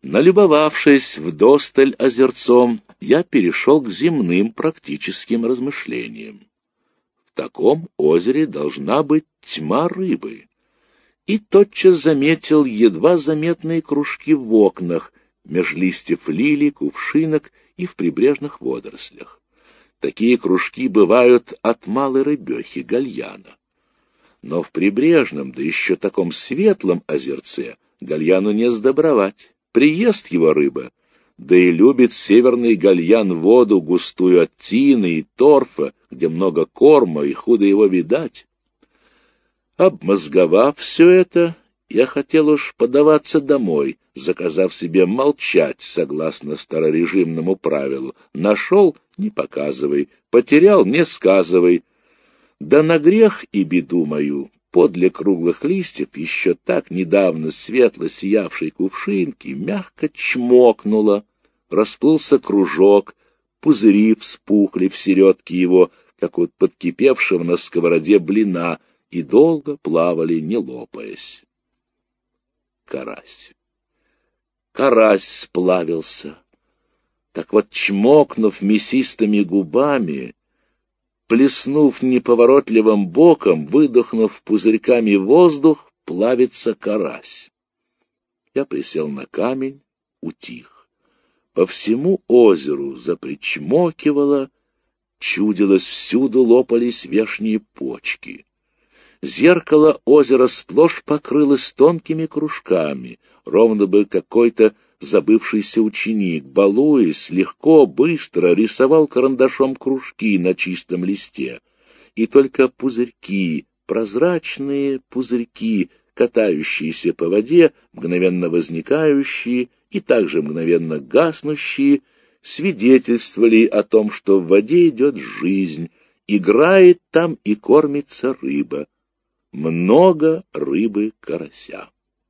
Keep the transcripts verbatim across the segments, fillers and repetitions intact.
Налюбовавшись вдосталь озерцом, я перешел к земным практическим размышлениям. В таком озере должна быть тьма рыбы. И тотчас заметил едва заметные кружки в окнах, меж листьев лилий, кувшинок и в прибрежных водорослях. Такие кружки бывают от малой рыбехи, гальяна. Но в прибрежном, да еще таком светлом озерце, гальяну не сдобровать. Приест его рыба, да и любит северный гальян воду густую от тины и торфа, где много корма и худо его видать. Обмозговав все это, я хотел уж подаваться домой, заказав себе молчать, согласно старорежимному правилу. Нашел — не показывай, потерял — не сказывай. Да на грех и беду мою, подле круглых листьев еще так недавно светло сиявшей кувшинки мягко чмокнуло, расплылся кружок, пузыри вспухли в середке его, как от подкипевшего на сковороде блина, и долго плавали, не лопаясь. Карась. Карась сплавился. Так вот, чмокнув мясистыми губами, плеснув неповоротливым боком, выдохнув пузырьками воздух, плавится карась. Я присел на камень, утих. По всему озеру запричмокивало, чудилось, всюду лопались вешние почки. Зеркало озера сплошь покрылось тонкими кружками, ровно бы какой-то забывшийся ученик, балуясь, легко, быстро рисовал карандашом кружки на чистом листе. И только пузырьки, прозрачные пузырьки, катающиеся по воде, мгновенно возникающие и также мгновенно гаснущие, свидетельствовали о том, что в воде идет жизнь, играет там и кормится рыба. Много рыбы-карася.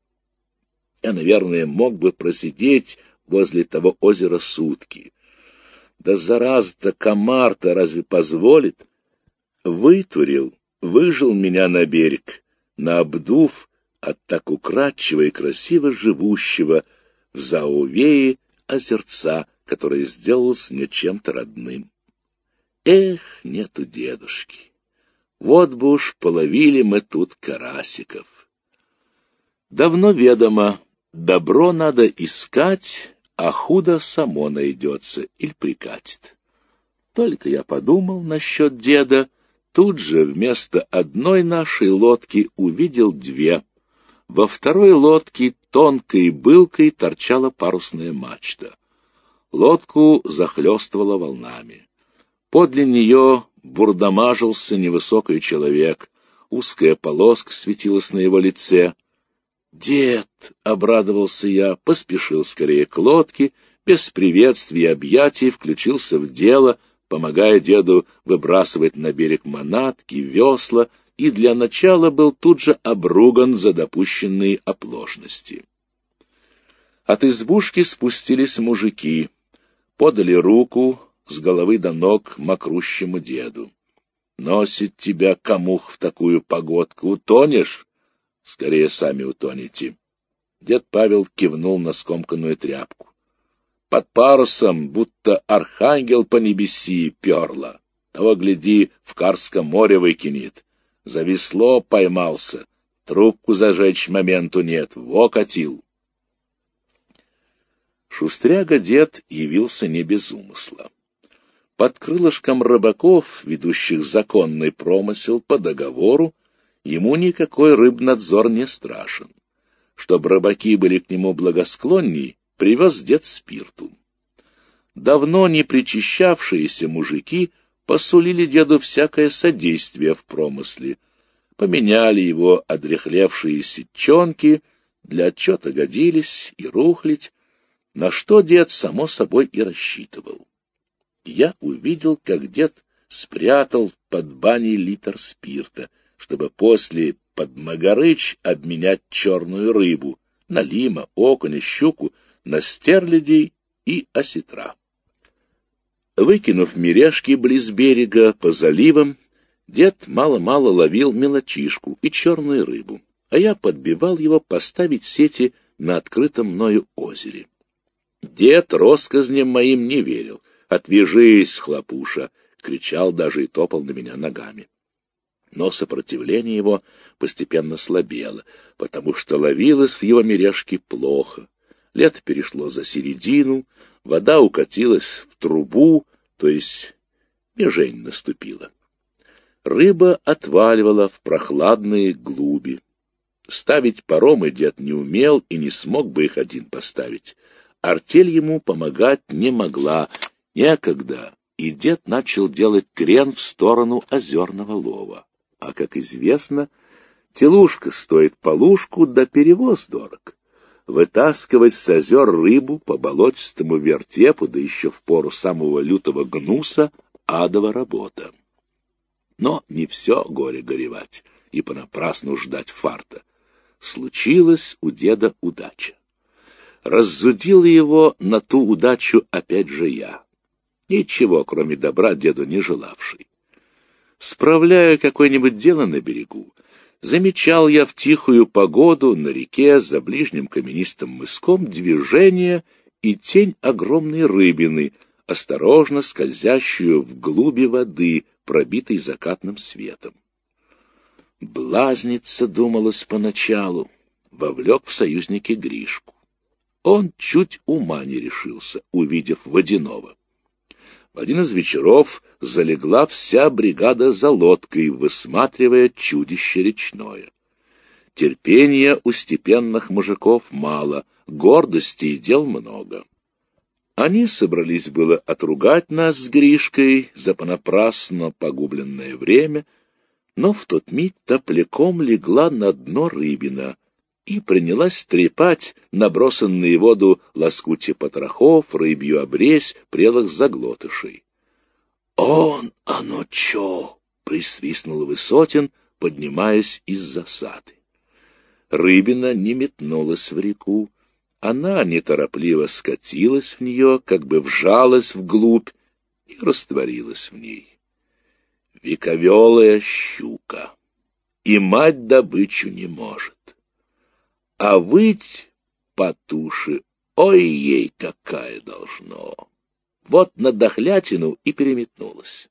Я, наверное, мог бы просидеть возле того озера сутки. Да зараза-то, комар-то разве позволит? Вытурил, выжил меня на берег, наобдув от так украдчиво и красиво живущего в заувее озерца, которое сделалось мне чем-то родным. Эх, нету дедушки! Вот бы уж половили мы тут карасиков. Давно ведомо, добро надо искать, а худо само найдется или прикатит. Только я подумал насчет деда, тут же вместо одной нашей лодки увидел две. Во второй лодке тонкой былкой торчала парусная мачта. Лодку захлестывала волнами. Подле нее бурдамажился невысокий человек, узкая полоска светилась на его лице. «Дед!» — обрадовался я, поспешил скорее к лодке, без приветствий и объятий включился в дело, помогая деду выбрасывать на берег манатки, весла, и для начала был тут же обруган за допущенные оплошности. От избушки спустились мужики, подали руку с головы до ног мокрущему деду. «Носит тебя камух в такую погодку, утонешь? Скорее сами утонете». Дед Павел кивнул на скомканную тряпку. «Под парусом, будто архангел по небеси, перла. Того, гляди, в Карском море выкинет. За весло поймался, трубку зажечь моменту нет, во катил». Шустряга дед явился не без умысла. Под крылышком рыбаков, ведущих законный промысел по договору, ему никакой рыбнадзор не страшен. Чтоб рыбаки были к нему благосклонней, привез дед спирту. Давно не причащавшиеся мужики посулили деду всякое содействие в промысле, поменяли его одряхлевшие сетчонки, для отчета годились и рухлядь, на что дед, само собой, и рассчитывал. Я увидел, как дед спрятал под баней литр спирта, чтобы после под магарыч обменять черную рыбу на лима, окуня, щуку, на стерлядей и осетра. Выкинув мережки близ берега по заливам, дед мало-мало ловил мелочишку и черную рыбу, а я подбивал его поставить сети на открытом мною озере. Дед россказням моим не верил. «Отвяжись, хлопуша!» — кричал даже и топал на меня ногами. Но сопротивление его постепенно слабело, потому что ловилось в его мережке плохо. Лето перешло за середину, вода укатилась в трубу, то есть межень наступила. Рыба отваливала в прохладные глуби. Ставить паромы дед не умел и не смог бы их один поставить. Артель ему помогать не могла, некогда, и дед начал делать крен в сторону озерного лова. А, как известно, телушка стоит полушку, да перевоз дорог. Вытаскивать с озер рыбу по болотистому вертепу, да еще в пору самого лютого гнуса, адова работа. Но не все горе горевать и понапрасну ждать фарта. Случилась у деда удача. Раззудил его на ту удачу опять же я, ничего, кроме добра, деду не желавший. Справляя какое-нибудь дело на берегу, замечал я в тихую погоду на реке за ближним каменистым мыском движение и тень огромной рыбины, осторожно скользящую вглуби воды, пробитой закатным светом. Блазница, думалось поначалу, вовлек в союзники Гришку. Он чуть ума не решился, увидев водяного. В один из вечеров залегла вся бригада за лодкой, высматривая чудище речное. Терпения у степенных мужиков мало, гордости и дел много. Они собрались было отругать нас с Гришкой за понапрасно погубленное время, но в тот миг топляком легла на дно рыбина и принялась трепать набросанные в воду лоскутья потрохов, рыбью обрезь, прелых заглотышей. «Он, оно чё!» — присвистнул Высотин, поднимаясь из засады. Рыбина не метнулась в реку. Она неторопливо скатилась в нее, как бы вжалась вглубь и растворилась в ней. Вековелая щука, и мать добычу не может. А выть по туше, ой ей какая должно. Вот на дохлятину и переметнулась.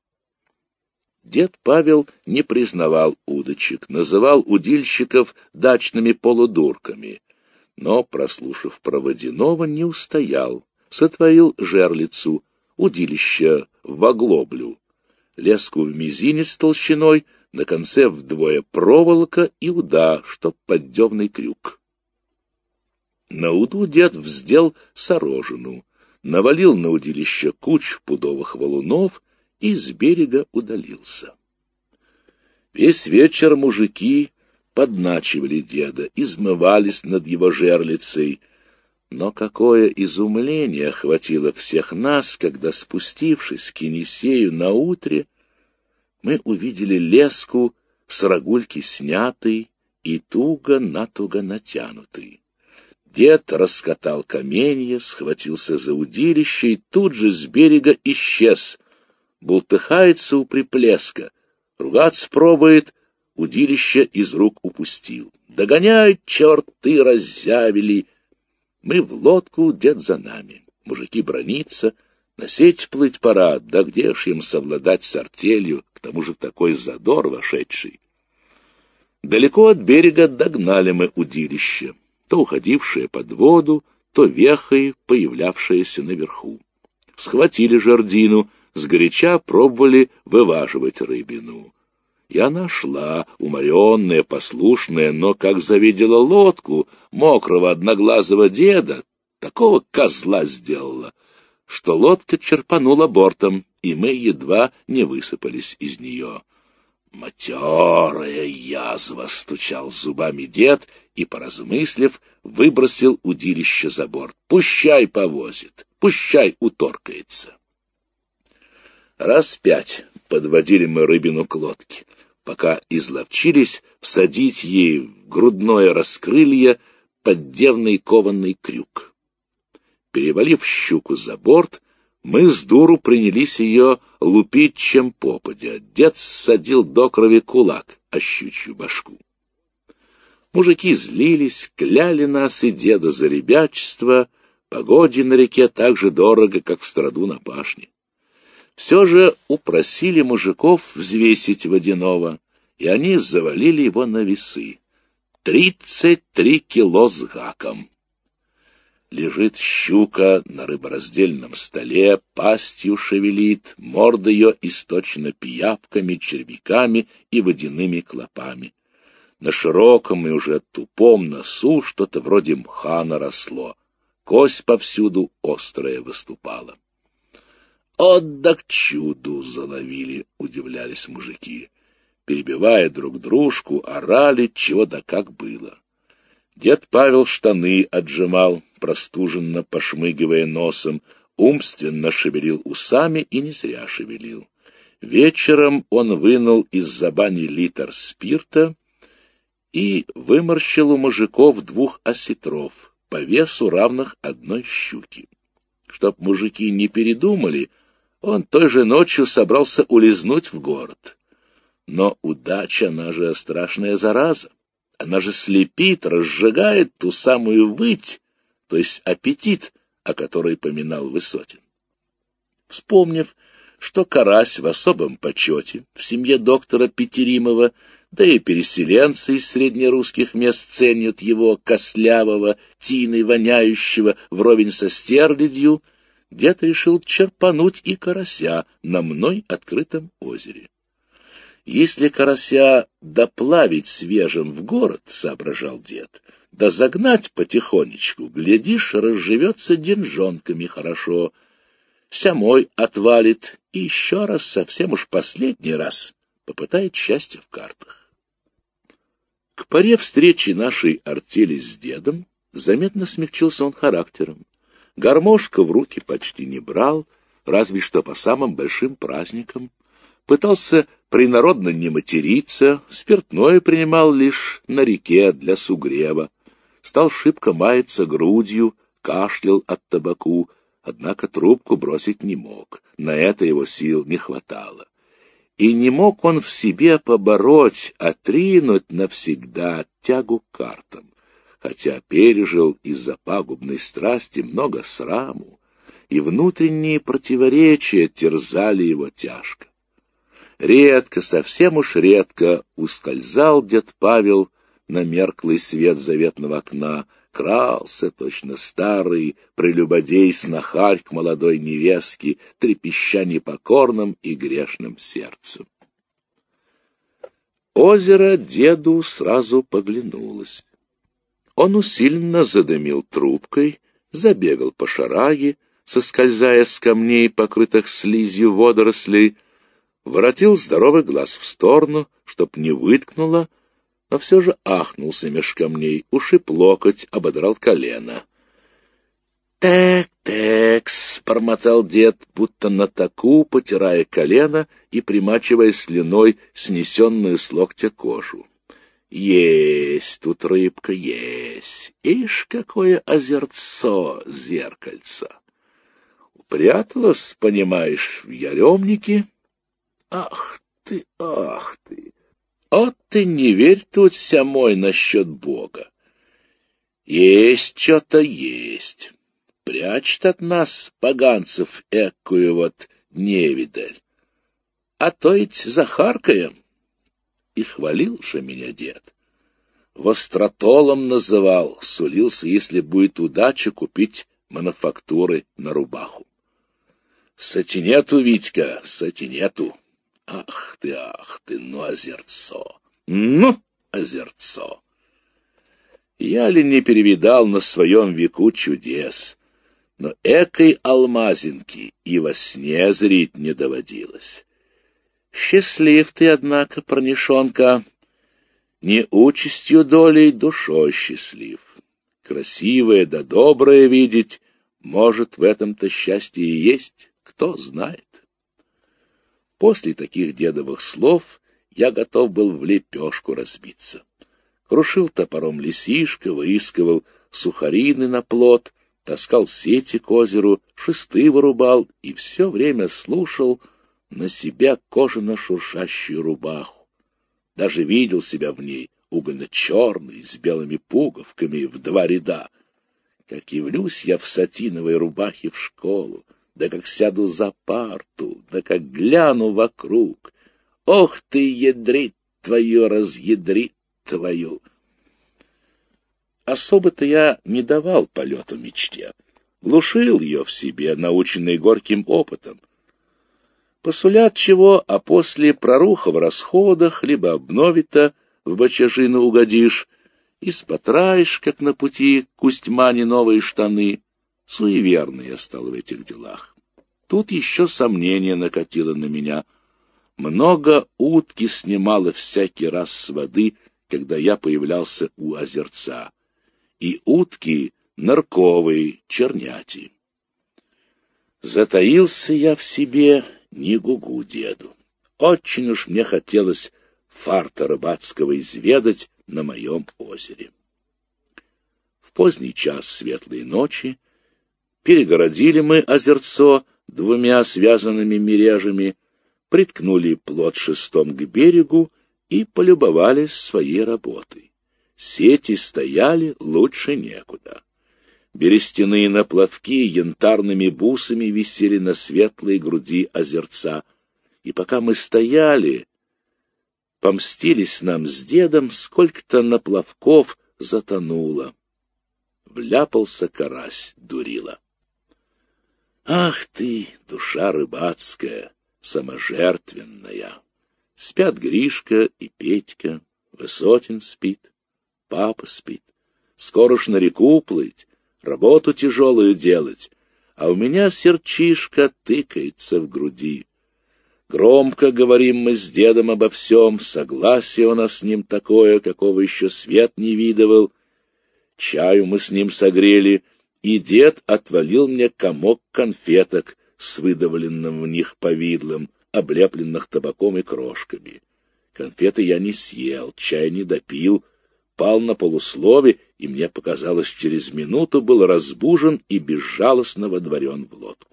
Дед Павел не признавал удочек, называл удильщиков дачными полудурками, но, прослушав про водяного, не устоял, сотворил жерлицу, удилище в оглоблю, леску в мизинец толщиной, на конце вдвое проволока и уда, чтоб поддевный крюк. На уду дед вздел сорожину, навалил на удилище куч пудовых валунов и с берега удалился. Весь вечер мужики подначивали деда, измывались над его жерлицей, но какое изумление охватило всех нас, когда, спустившись к Енисею наутре, мы увидели леску с рогульки снятой и туго-натуго натянутой. Дед раскатал каменья, схватился за удилище и тут же с берега исчез. Бултыхается у приплеска, ругаться пробует, удилище из рук упустил. «Догоняй, черты раззявили!» Мы в лодку, дед за нами. Мужики браниться, на сеть плыть пора, да где ж им совладать с артелью, к тому же такой задор вошедший. Далеко от берега догнали мы удилище, то уходившее под воду, то вехой появлявшееся наверху. Схватили жердину, сгоряча пробовали вываживать рыбину. И она шла, уморенная, послушная, но как завидела лодку мокрого одноглазого деда, такого козла сделала, что лодка черпанула бортом, и мы едва не высыпались из нее. «Матерая язва!» — стучал зубами дед и, поразмыслив, выбросил удилище за борт. «Пущай повозит, пущай уторкается!» Раз пять подводили мы рыбину к лодке, пока изловчились всадить ей в грудное раскрылье поддевный кованный крюк. Перевалив щуку за борт, мы с дуру принялись ее лупить чем попадя. Дед ссадил до крови кулак о щучью башку. Мужики злились, кляли нас и деда за ребячество, Погоде на реке так же дорого, как в страду на пашне. Все же упросили мужиков взвесить водяного, и они завалили его на весы. Тридцать три кило с гаком. Лежит щука на рыбораздельном столе, пастью шевелит, морда ее источена пиявками, червяками и водяными клопами. На широком и уже тупом носу что-то вроде мха наросло. Кость повсюду острая выступала. «От да к чуду!» — заловили, удивлялись мужики. Перебивая друг дружку, орали, чего да как было. Дед Павел штаны отжимал, простуженно пошмыгивая носом, умственно шевелил усами и не зря шевелил. Вечером он вынул из-за бани литр спирта и выморщил у мужиков двух осетров, по весу равных одной щуки. Чтоб мужики не передумали, он той же ночью собрался улизнуть в город. Но удача, она же страшная зараза. Она же слепит, разжигает ту самую выть, то есть аппетит, о которой поминал Высотин. Вспомнив, что карась в особом почете в семье доктора Петеримова, да и переселенцы из среднерусских мест ценят его костлявого, тиной воняющего вровень со стерлядью, дед решил черпануть и карася на мной открытом озере. Если карася доплавить свежим в город, — соображал дед, — да загнать потихонечку, глядишь, разживется деньжонками хорошо, сямой отвалит и еще раз, совсем уж последний раз, попытает счастье в картах. К поре встречи нашей артели с дедом заметно смягчился он характером. Гармошка в руки почти не брал, разве что по самым большим праздникам. Пытался принародно не материться, спиртное принимал лишь на реке для сугрева. Стал шибко маяться грудью, кашлял от табаку, однако трубку бросить не мог, на это его сил не хватало. И не мог он в себе побороть, отринуть навсегда тягу к картам, хотя пережил из-за пагубной страсти много сраму, и внутренние противоречия терзали его тяжко. Редко, совсем уж редко ускользал дед Павел на мерклый свет заветного окна, крался, точно старый прелюбодей-снохарь к молодой невестке, трепеща непокорным и грешным сердцем. Озеро деду сразу поглянулось. Он усиленно задымил трубкой, забегал по шараге, соскользая с камней, покрытых слизью водорослей, воротил здоровый глаз в сторону, чтоб не выткнуло, но все же ахнулся меж камней, ушиб локоть, ободрал колено. «Так, так-с», — бормотал дед, будто на таку, потирая колено и примачивая слюной снесенную с локтя кожу. «Есть тут рыбка, есть. Ишь, какое озерцо, зеркальце! Упряталась, понимаешь, в яремнике? Ах ты, ах ты! От ты не верь тут самой насчет Бога. Есть что-то есть. Прячет от нас, поганцев, экую вот невидаль. А то ведь захаркаем». И хвалил же меня дед. Востротолом называл, сулился, если будет удача, купить мануфактуры на рубаху. Сатинету, Витька, сатинету. Ах ты, ах ты, ну озерцо, ну озерцо. Я ли не перевидал на своем веку чудес, но экой алмазинки и во сне зрить не доводилось. Счастлив ты, однако, парнишонка, не участью долей, душой счастлив. Красивое да доброе видеть, может, в этом-то счастье и есть, кто знает. После таких дедовых слов я готов был в лепешку разбиться. Крушил топором лисишка, выискивал сухарины на плот, таскал сети к озеру, шесты вырубал и все время слушал на себя кожано-шуршащую рубаху. Даже видел себя в ней угольно-черный, с белыми пуговками в два ряда. Как явлюсь я в сатиновой рубахе в школу, да как сяду за парту, да как гляну вокруг. Ох ты, ядрит твою, разъядрит твою! Особо-то я не давал полету мечте, глушил ее в себе, наученный горьким опытом. Посулят чего, а после проруха в расходах, либо обновит-то в бочажину угодишь, и спотраешь, как на пути к Устьмане новые штаны. Суеверный я стал в этих делах. Тут еще сомнение накатило на меня. Много утки снимало всякий раз с воды, когда я появлялся у озерца. И утки нырковые, черняти. Затаился я в себе, не гугу деду. Очень уж мне хотелось фарта рыбацкого изведать на моем озере. В поздний час светлой ночи перегородили мы озерцо двумя связанными мережами, приткнули плот шестом к берегу и полюбовались своей работой. Сети стояли лучше некуда. Берестяные наплавки янтарными бусами висели на светлой груди озерца, и пока мы стояли, помстились нам с дедом, сколько-то наплавков затонуло. Вляпался карась, дурила. Ах ты, душа рыбацкая, саможертвенная! Спят Гришка и Петька, Высотин спит, папа спит. Скоро ж на реку плыть, работу тяжелую делать, а у меня сердчишка тыкается в груди. Громко говорим мы с дедом обо всем, согласие у нас с ним такое, какого еще свет не видывал. Чаю мы с ним согрели, и дед отвалил мне комок конфеток с выдавленным в них повидлом, облепленных табаком и крошками. Конфеты я не съел, чай не допил, пал на полуслове, и мне показалось, через минуту был разбужен и безжалостно водворен в лодку.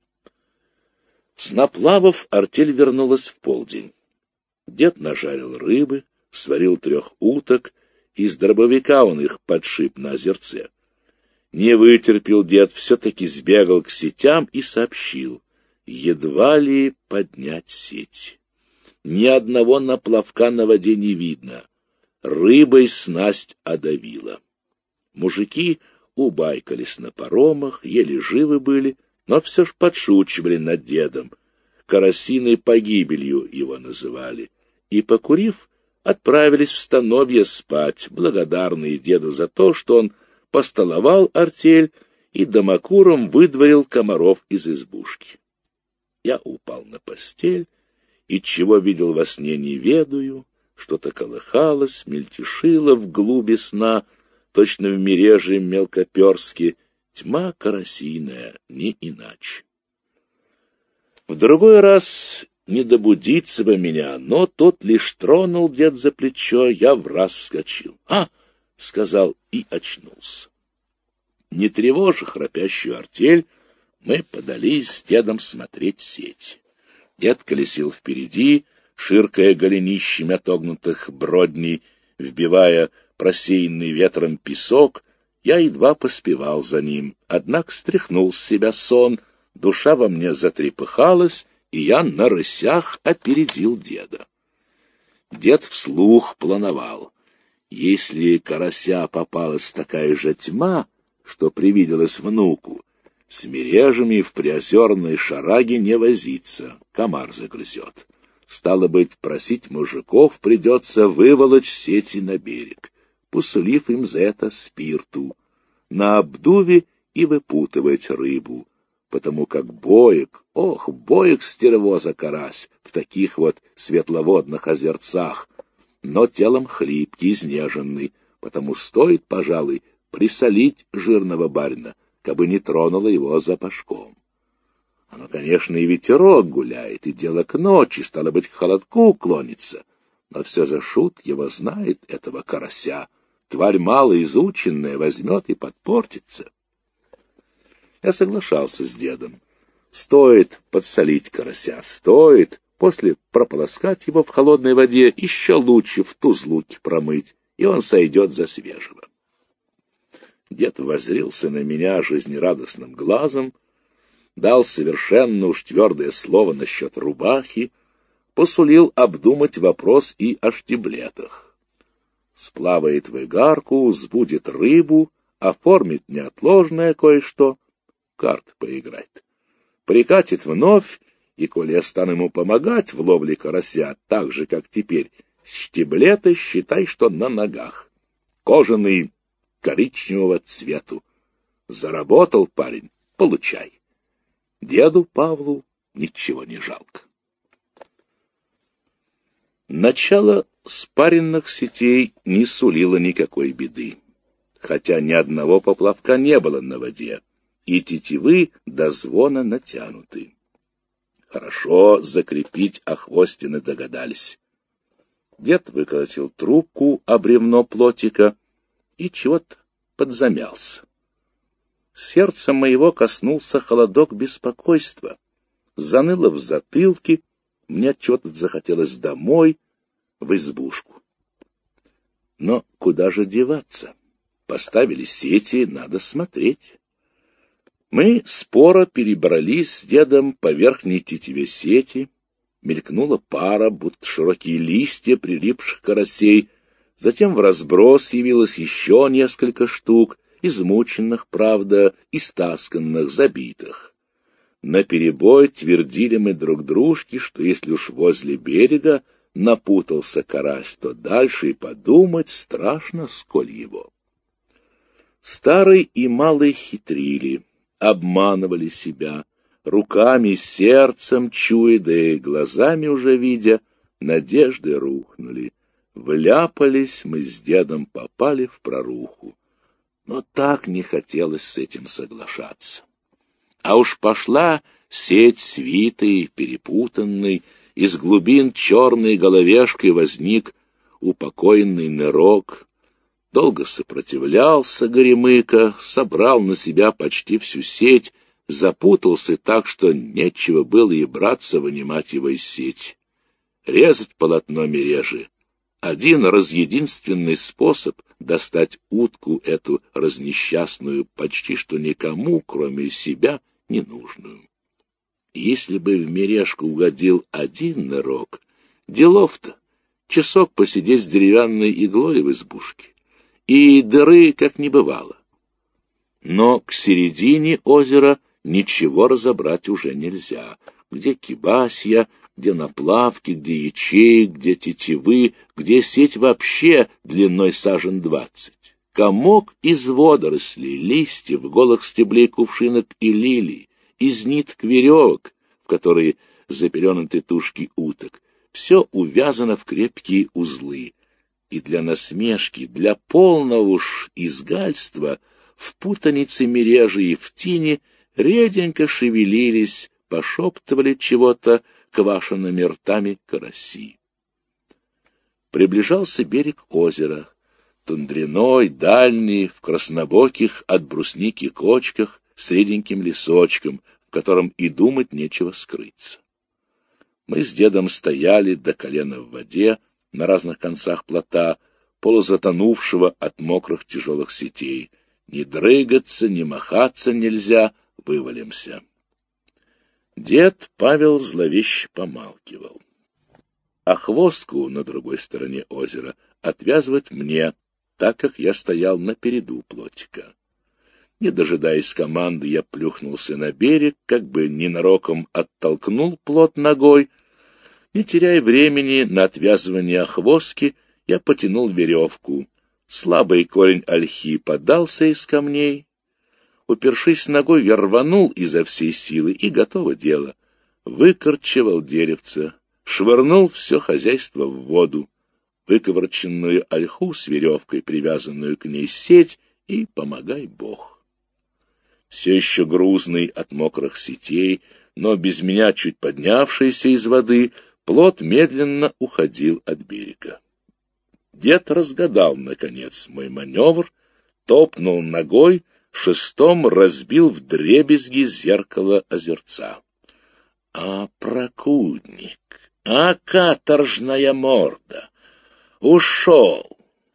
С наплавов артель вернулась в полдень. Дед нажарил рыбы, сварил трех уток, из дробовика он их подшиб на озерце. Не вытерпел дед, все-таки сбегал к сетям и сообщил: едва ли поднять сеть. Ни одного наплавка на воде не видно. Рыбой снасть одавила. Мужики убайкались на паромах, еле живы были, но все ж подшучивали над дедом. Карасиной погибелью его называли. И, покурив, отправились в становье спать, благодарные деду за то, что он постоловал артель и домокуром выдворил комаров из избушки. Я упал на постель, и чего видел во сне не ведаю, что-то колыхалось, мельтешило в глуби сна, точно в мереже мелкоперски, тьма карасиная, не иначе. В другой раз не добудиться бы меня, но тот лишь тронул дед за плечо, я враз вскочил. «А!» — сказал и очнулся. Не тревожа храпящую артель, мы подались с дедом смотреть сеть. Дед колесил впереди, ширкая голенищами отогнутых бродней, вбивая просеянный ветром песок. Я едва поспевал за ним, однако стряхнул с себя сон, душа во мне затрепыхалась, и я на рысях опередил деда. Дед вслух плановал. Если карася попалась такая же тьма, что привиделась внуку, с мережами в приозерной шараге не возиться, комар загрызет. Стало быть, просить мужиков придется выволочь сети на берег, посулив им за это спирту, на обдуве и выпутывать рыбу, потому как боек, ох, боек стервоза карась в таких вот светловодных озерцах, но телом хлипкий, изнеженный, потому стоит, пожалуй, присолить жирного барина, кабы не тронуло его запашком. Оно, конечно, и ветерок гуляет, и дело к ночи, стало быть, к холодку клонится, но все же шут его знает, этого карася. Тварь малоизученная возьмет и подпортится. Я соглашался с дедом. Стоит подсолить карася, стоит, после прополоскать его в холодной воде, еще лучше в тузлуке промыть, и он сойдет за свежего. Дед воззрился на меня жизнерадостным глазом, дал совершенно уж твердое слово насчет рубахи, посулил обдумать вопрос и о штиблетах. Сплавает в игарку, сбудет рыбу, оформит неотложное кое-что, карт поиграть. Прикатит вновь, и, коли я стану ему помогать в ловле карася, так же, как теперь, штиблеты считай, что на ногах. Кожаный, коричневого цвету. Заработал парень, получай. Деду Павлу ничего не жалко. Начало спаренных сетей не сулило никакой беды, хотя ни одного поплавка не было на воде, и тетивы до звона натянуты. Хорошо закрепить охвостины догадались. Дед выколотил трубку о бревно плотика и чего-то подзамялся. Сердца моего коснулся холодок беспокойства. Заныло в затылке, мне отчего-то захотелось домой, в избушку. Но куда же деваться? Поставили сети, надо смотреть. Мы споро перебрались с дедом по верхней тетиве сети. Мелькнула пара, будто широкие листья прилипших карасей. Затем в разброс явилось еще несколько штук, измученных, правда, истасканных, забитых. Наперебой твердили мы друг дружке, что если уж возле берега напутался карась, то дальше и подумать страшно, сколь его. Старый и малый хитрили, обманывали себя, руками, сердцем чуя, да и глазами уже видя, надежды рухнули. Вляпались мы с дедом, попали в проруху. Но так не хотелось с этим соглашаться. А уж пошла сеть свитой, перепутанной, из глубин черной головешкой возник упокоенный нырок. Долго сопротивлялся Горемыка, собрал на себя почти всю сеть, запутался так, что нечего было и браться вынимать его из сети. Резать полотно мережи — один разъединственный способ достать утку эту разнесчастную, почти что никому, кроме себя, ненужную. Если бы в мережку угодил один нырок, делов-то, часок посидеть с деревянной иглой в избушке, и дыры как не бывало. Но к середине озера ничего разобрать уже нельзя. Где кибасья, где наплавки, где ячеек, где тетивы, где сеть вообще длиной сажен двадцать. Комок из водорослей, листьев, голых стеблей кувшинок и лилий, из ниток веревок, в которые запеленаты тушки уток. Все увязано в крепкие узлы. И для насмешки, для полного уж изгальства в путанице мережи и в тине реденько шевелились, пошептывали чего-то квашенными ртами караси. Приближался берег озера, тундряной, дальний, в краснобоких от брусники кочках, с реденьким лесочком, в котором и думать нечего скрыться. Мы с дедом стояли до колена в воде, на разных концах плота, полузатонувшего от мокрых тяжелых сетей. Ни дрыгаться, ни махаться нельзя, вывалимся. Дед Павел зловеще помалкивал. А хвостку на другой стороне озера отвязывать мне, так как я стоял на переду плотика. Не дожидаясь команды, я плюхнулся на берег, как бы ненароком оттолкнул плот ногой. Не теряя времени на отвязывание охвостки, я потянул веревку. Слабый корень ольхи подался из камней. Упершись ногой, я рванул изо всей силы, и готово дело. Выкорчевал деревце, швырнул все хозяйство в воду, выковырченную ольху с веревкой, привязанную к ней сеть, и помогай Бог. Все еще грузный от мокрых сетей, но без меня чуть поднявшийся из воды, плот медленно уходил от берега. Дед разгадал, наконец, мой маневр, топнул ногой, шестом разбил вдребезги зеркало озерца. А прокудник, а каторжная морда! Ушел!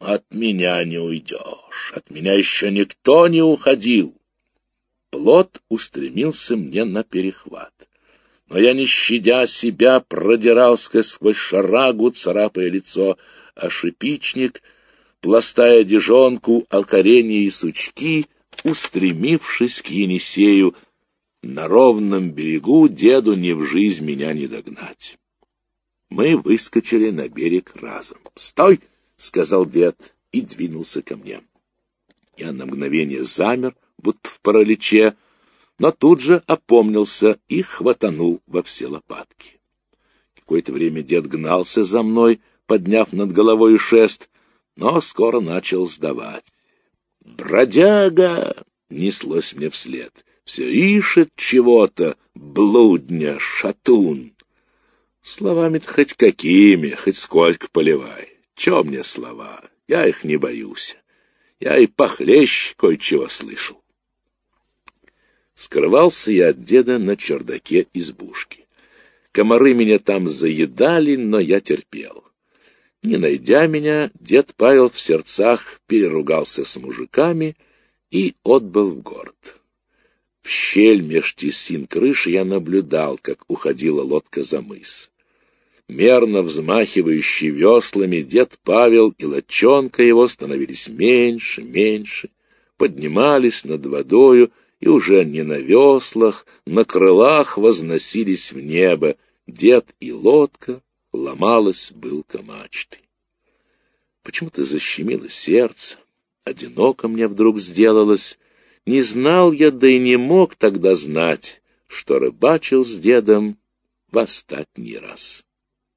от меня не уйдешь, от меня еще никто не уходил. Плот устремился мне на перехват. Но я, не щадя себя, продирался сквозь шарагу, царапая лицо, а шипичник, пластая дежонку, алкаренья и сучки, устремившись к Енисею, на ровном берегу деду ни в жизнь меня не догнать. Мы выскочили на берег разом. «Стой!» — сказал дед и двинулся ко мне. Я на мгновение замер, будто в параличе, но тут же опомнился и хватанул во все лопатки. Какое-то время дед гнался за мной, подняв над головой шест, но скоро начал сдавать. «Бродяга!» — неслось мне вслед. «Все ищет чего-то, блудня, шатун!» Словами-то хоть какими, хоть сколько поливай. Че мне слова? Я их не боюсь. Я и похлеще кое-чего слышал. Скрывался я от деда на чердаке избушки. Комары меня там заедали, но я терпел. Не найдя меня, дед Павел в сердцах переругался с мужиками и отбыл в город. В щель меж тесин крыши я наблюдал, как уходила лодка за мыс. Мерно взмахивающий веслами, дед Павел и лодчонка его становились меньше, меньше, поднимались над водою и уже не на веслах, на крылах возносились в небо. Дед и лодка, ломалась былка мачты. Почему-то защемило сердце, одиноко мне вдруг сделалось. Не знал я, да и не мог тогда знать, что рыбачил с дедом в остатний раз.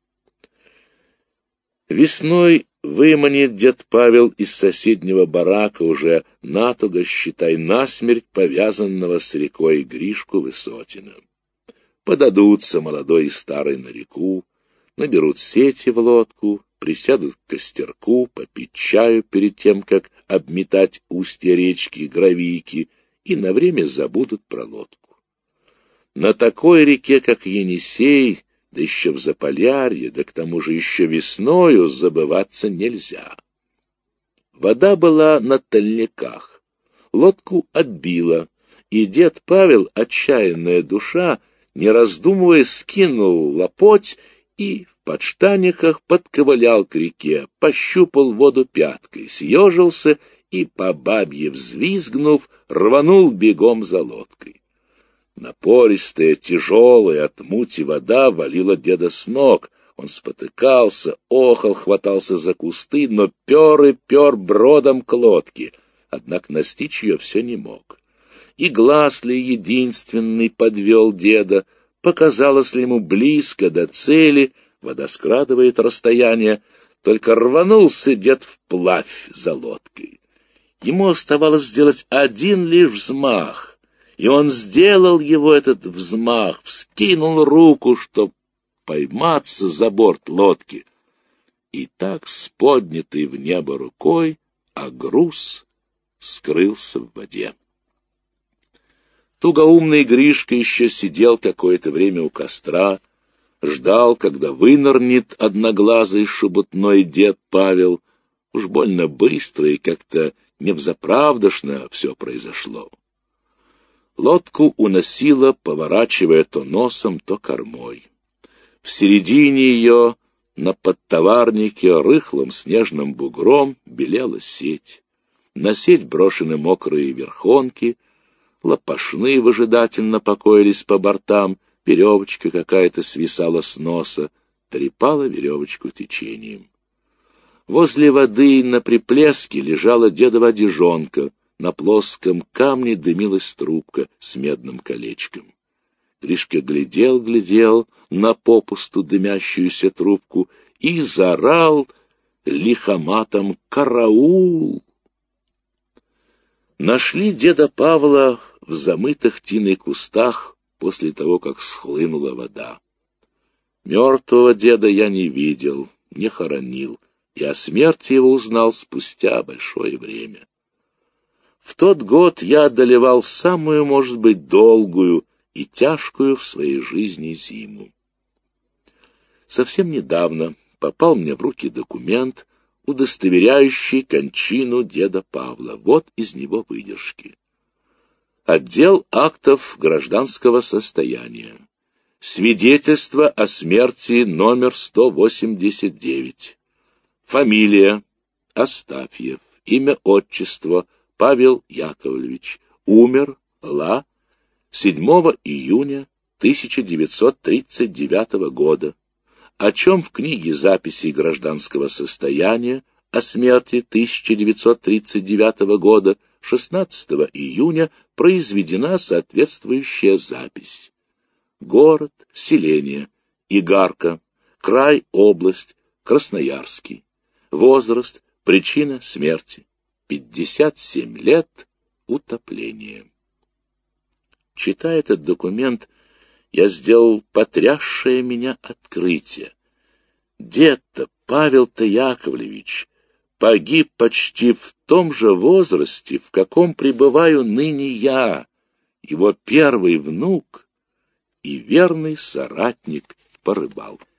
Весной выманит дед Павел из соседнего барака уже натуго, считай, насмерть повязанного с рекой Гришку Высотина. Подадутся молодой и старый на реку, наберут сети в лодку, присядут к костерку, попить чаю перед тем, как обметать устья речки Гравийки, и на время забудут про лодку. На такой реке, как Енисей, да еще в Заполярье, да к тому же еще весною, забываться нельзя. Вода была на тальниках, лодку отбила, и дед Павел, отчаянная душа, не раздумывая, скинул лопоть и в подштаниках подковылял к реке, пощупал воду пяткой, съежился и, по бабье взвизгнув, рванул бегом за лодкой. Напористая, тяжелая от мути вода валила деда с ног. Он спотыкался, охал, хватался за кусты, но пер и пер бродом к лодке. Однако настичь ее все не мог. И глаз ли единственный подвел деда, показалось ли ему близко до цели, вода скрадывает расстояние, только рванулся дед вплавь за лодкой. Ему оставалось сделать один лишь взмах, и он сделал его, этот взмах, вскинул руку, чтоб пойматься за борт лодки. И так с поднятой в небо рукой, а груз скрылся в воде. Тугоумный Гришка еще сидел какое-то время у костра, ждал, когда вынырнет одноглазый шебутной дед Павел. Уж больно быстро и как-то невзаправдошно все произошло. Лодку уносило, поворачивая то носом, то кормой. В середине ее, на подтоварнике, рыхлым снежным бугром, белела сеть. На сеть брошены мокрые верхонки, лопашные выжидательно покоились по бортам, веревочка какая-то свисала с носа, трепала веревочку течением. Возле воды на приплеске лежала дедова одежонка, на плоском камне дымилась трубка с медным колечком. Гришка глядел-глядел на попусту дымящуюся трубку и заорал лихоматом «Караул!». Нашли деда Павла в замытых тиной кустах после того, как схлынула вода. Мертвого деда я не видел, не хоронил, и о смерти его узнал спустя большое время. В тот год я одолевал самую, может быть, долгую и тяжкую в своей жизни зиму. Совсем недавно попал мне в руки документ, удостоверяющий кончину деда Павла. Вот из него выдержки. Отдел актов гражданского состояния. Свидетельство о смерти номер сто восемьдесят девять. Фамилия Астафьев. Имя, отчество Павел Яковлевич. Умер Ла седьмого июня тысяча девятьсот тридцать девятого года, о чем в книге записей гражданского состояния о смерти тысяча девятьсот тридцать девятого года шестнадцатого июня произведена соответствующая запись. Город, селение, Игарка, край, область, Красноярский. Возраст, причина смерти, пятьдесят семь лет, утопление. Читая этот документ, я сделал потрясшее меня открытие. Дед-то Павел-то Яковлевич погиб почти в том же возрасте, в каком пребываю ныне я, его первый внук и верный соратник по рыбалке.